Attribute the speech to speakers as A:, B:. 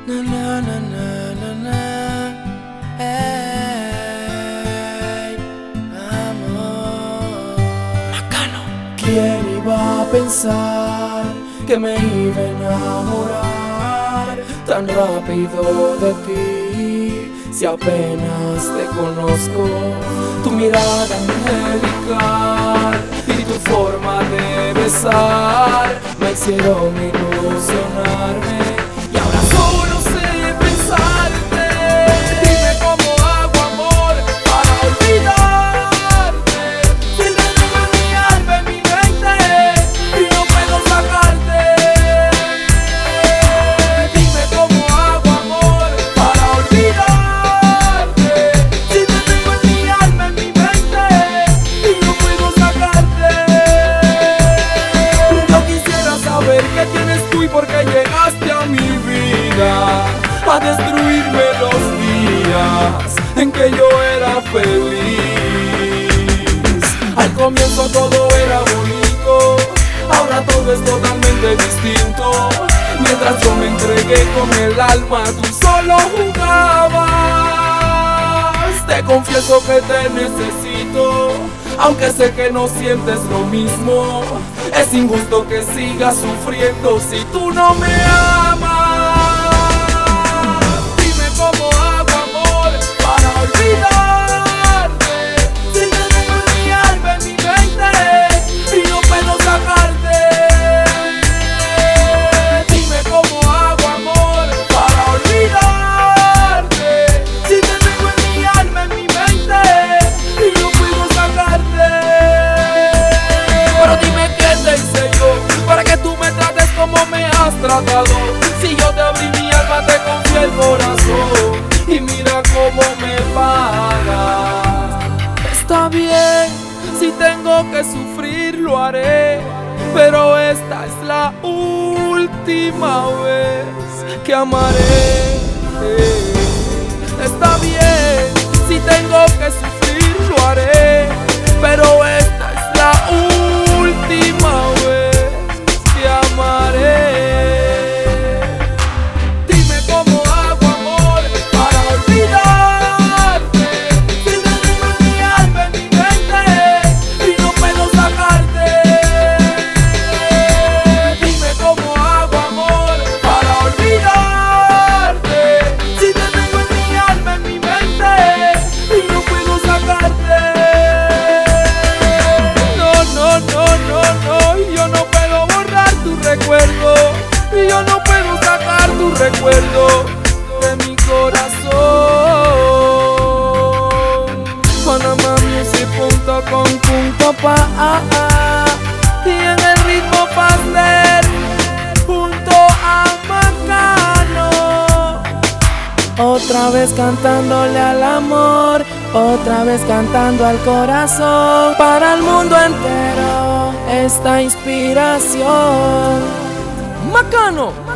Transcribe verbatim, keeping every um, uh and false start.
A: Na na na na na na. Ey, amor. Bacano. ¿Quién iba a pensar que me iba a enamorar tan rápido de ti? Si apenas te conozco, tu mirada angelical y tu forma de besar me hicieron ilusionarme. Y ahora solo sé pensarte. Dime cómo hago, amor, para olvidarte. Si te tengo en mi alma, en mi mente, y no puedo sacarte. Dime cómo hago, amor, para olvidarte. Si te tengo en mi alma, en mi mente, y no puedo sacarte. Yo quisiera saber qué tienes tú y por qué llegaste a mi vida a destruirme los días en que yo era feliz. Al comienzo todo era bonito, ahora todo es totalmente distinto. Mientras yo me entregué con el alma, tú solo jugabas. Te confieso que te necesito, aunque sé que no sientes lo mismo. Es injusto que sigas sufriendo si tú no me amas. Dime cómo hago, amor, para olvidarte. Si te tengo en mi alma, en mi mente, y no puedo sacarte. Dime cómo hago, amor, para olvidarte. Si te tengo en mi alma, en mi mente, y no puedo sacarte. Pero dime qué te hice yo para que tú me trates como me has tratado. Si yo te abrí mi alma, te confié el corazón, y mira cómo me pagas. Está bien, si tengo que sufrir lo haré, pero esta es la última vez que amaré. Está bien, si tengo que sufrir lo haré, pero esta es la última vez que amaré. Dime cómo hago, amor, para olvidarte. Si te tengo en mi alma, en mi mente, y no puedo sacarte. Dime cómo hago, amor, para olvidarte. Si te tengo en mi alma, en mi mente, y no puedo sacarte. No, no, no, no, no, yo no puedo borrar tu recuerdo, y yo no puedo sacar tu recuerdo de mi corazón. Panamamusic punto com punto pa y en el ritmo Faster junto a Bacano. Otra vez cantándole al amor, otra vez cantando al corazón, para el mundo entero esta inspiración. Bacano.